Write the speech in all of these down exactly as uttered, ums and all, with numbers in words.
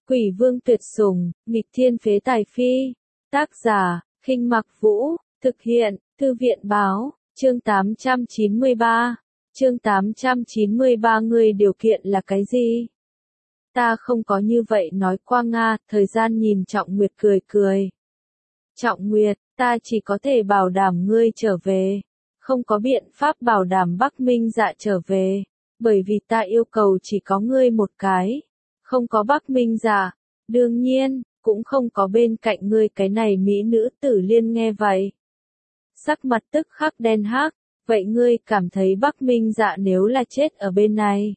Quỷ vương tuyệt sủng, nghịch thiên phế tài phi. Tác giả, Khinh Mặc Vũ, thực hiện, Thư viện báo, chương tám trăm chín mươi ba. Chương tám trăm chín mươi ba Ngươi điều kiện là cái gì? Ta không có như vậy nói qua Nga, thời gian nhìn Trọng Nguyệt cười cười. Trọng Nguyệt, ta chỉ có thể bảo đảm ngươi trở về. Không có biện pháp bảo đảm Bắc Minh Dạ trở về. Bởi vì ta yêu cầu chỉ có ngươi một cái. Không có Bắc Minh Dạ. Đương nhiên, cũng không có bên cạnh ngươi cái này mỹ nữ Tử Liên nghe vậy. Sắc mặt tức khắc đen hắc. Vậy ngươi cảm thấy Bắc Minh Dạ nếu là chết ở bên này,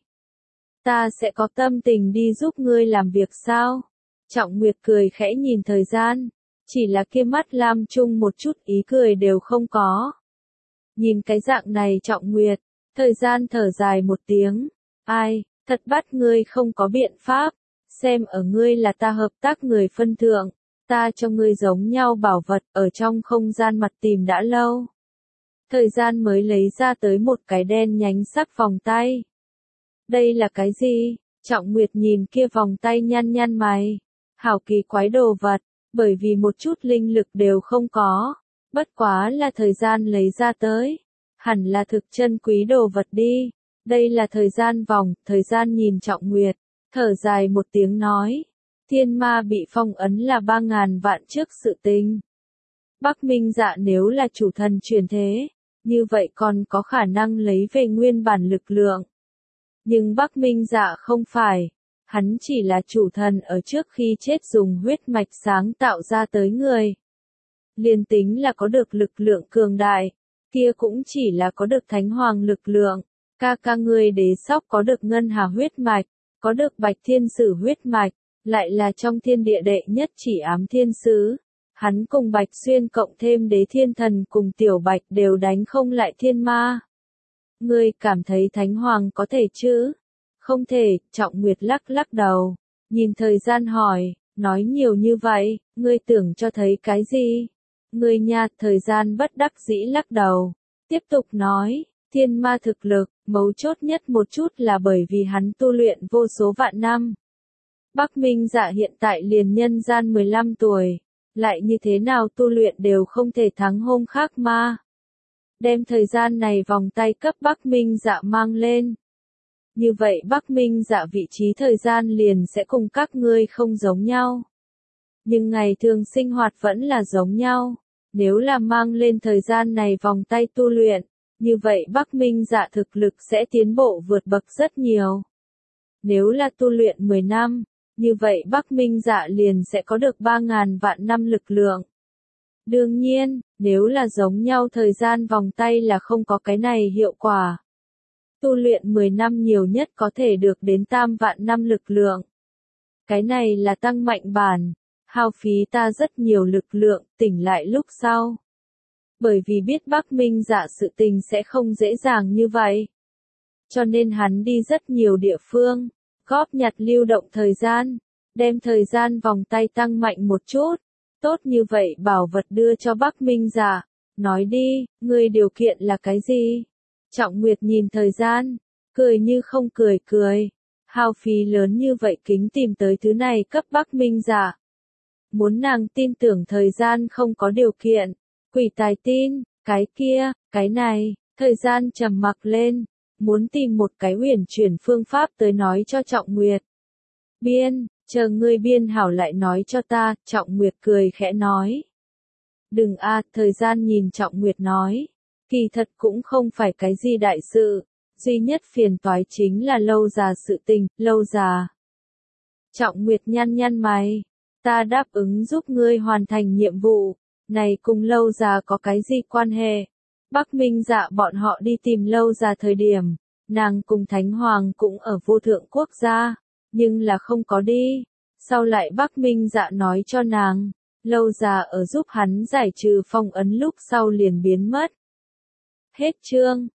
ta sẽ có tâm tình đi giúp ngươi làm việc sao? Trọng Nguyệt cười khẽ nhìn thời gian, chỉ là kia mắt lam chung một chút ý cười đều không có. Nhìn cái dạng này Trọng Nguyệt, thời gian thở dài một tiếng, ai, thật bắt ngươi không có biện pháp, xem ở ngươi là ta hợp tác người phân thượng, ta cho ngươi giống nhau bảo vật ở trong không gian mặt tìm đã lâu. Thời gian mới lấy ra tới một cái đen nhánh sắc vòng tay. Đây là cái gì? Trọng Nguyệt nhìn kia vòng tay nhăn nhăn mày. Hảo kỳ quái đồ vật, bởi vì một chút linh lực đều không có. Bất quá là thời gian lấy ra tới. Hẳn là thực chân quý đồ vật đi. Đây là thời gian vòng, thời gian nhìn Trọng Nguyệt. Thở dài một tiếng nói. Thiên ma bị phong ấn là ba ngàn vạn trước sự tình. Bắc Minh Dạ nếu là chủ thần truyền thế, như vậy còn có khả năng lấy về nguyên bản lực lượng. Nhưng Bắc Minh Dạ không phải, hắn chỉ là chủ thần ở trước khi chết dùng huyết mạch sáng tạo ra tới người. Liên tính là có được lực lượng cường đại, kia cũng chỉ là có được thánh hoàng lực lượng, ca ca người đế sóc có được ngân hà huyết mạch, có được bạch thiên sử huyết mạch, lại là trong thiên địa đệ nhất chỉ ám thiên sứ. Hắn cùng Bạch Xuyên cộng thêm đế thiên thần cùng tiểu Bạch đều đánh không lại thiên ma. Ngươi cảm thấy Thánh Hoàng có thể chứ? Không thể, Trọng Nguyệt lắc lắc đầu. Nhìn thời gian hỏi, nói nhiều như vậy, ngươi tưởng cho thấy cái gì? Ngươi nha, thời gian bất đắc dĩ lắc đầu. Tiếp tục nói, thiên ma thực lực, mấu chốt nhất một chút là bởi vì hắn tu luyện vô số vạn năm. Bắc Minh Dạ hiện tại liền nhân gian mười lăm tuổi. Lại như thế nào tu luyện đều không thể thắng hôm khác ma. Đem thời gian này vòng tay cấp Bắc Minh Dạ mang lên. Như vậy Bắc Minh Dạ vị trí thời gian liền sẽ cùng các ngươi không giống nhau. Nhưng ngày thường sinh hoạt vẫn là giống nhau. Nếu là mang lên thời gian này vòng tay tu luyện, như vậy Bắc Minh Dạ thực lực sẽ tiến bộ vượt bậc rất nhiều. Nếu là tu luyện mười năm, như vậy Bắc Minh Dạ liền sẽ có được ba ngàn vạn năm lực lượng. Đương nhiên, nếu là giống nhau thời gian vòng tay là không có cái này hiệu quả. Tu luyện mười năm nhiều nhất có thể được đến tam vạn năm lực lượng. Cái này là tăng mạnh bản, hao phí ta rất nhiều lực lượng, tỉnh lại lúc sau. Bởi vì biết Bắc Minh Dạ sự tình sẽ không dễ dàng như vậy. Cho nên hắn đi rất nhiều địa phương. Góp nhặt lưu động thời gian, đem thời gian vòng tay tăng mạnh một chút, tốt như vậy bảo vật đưa cho Bắc Minh Dạ, nói đi, ngươi điều kiện là cái gì? Trọng Nguyệt nhìn thời gian, cười như không cười cười, hao phí lớn như vậy kính tìm tới thứ này cấp Bắc Minh Dạ. Muốn nàng tin tưởng thời gian không có điều kiện, quỷ tài tin, cái kia, cái này, thời gian trầm mặc lên. Muốn tìm một cái huyền chuyển phương pháp tới nói cho Trọng Nguyệt. Biên, chờ ngươi biên hảo lại nói cho ta, Trọng Nguyệt cười khẽ nói. Đừng a, thời gian nhìn Trọng Nguyệt nói. Kỳ thật cũng không phải cái gì đại sự, duy nhất phiền toái chính là lâu già sự tình, lâu già. Trọng Nguyệt nhăn nhăn mày, ta đáp ứng giúp ngươi hoàn thành nhiệm vụ, này cùng lâu già có cái gì quan hệ? Bắc Minh Dạ bọn họ đi tìm lâu già thời điểm, nàng cùng Thánh Hoàng cũng ở vô thượng quốc gia, nhưng là không có đi. Sau lại Bắc Minh Dạ nói cho nàng, lâu già ở giúp hắn giải trừ phong ấn lúc sau liền biến mất. Hết chương.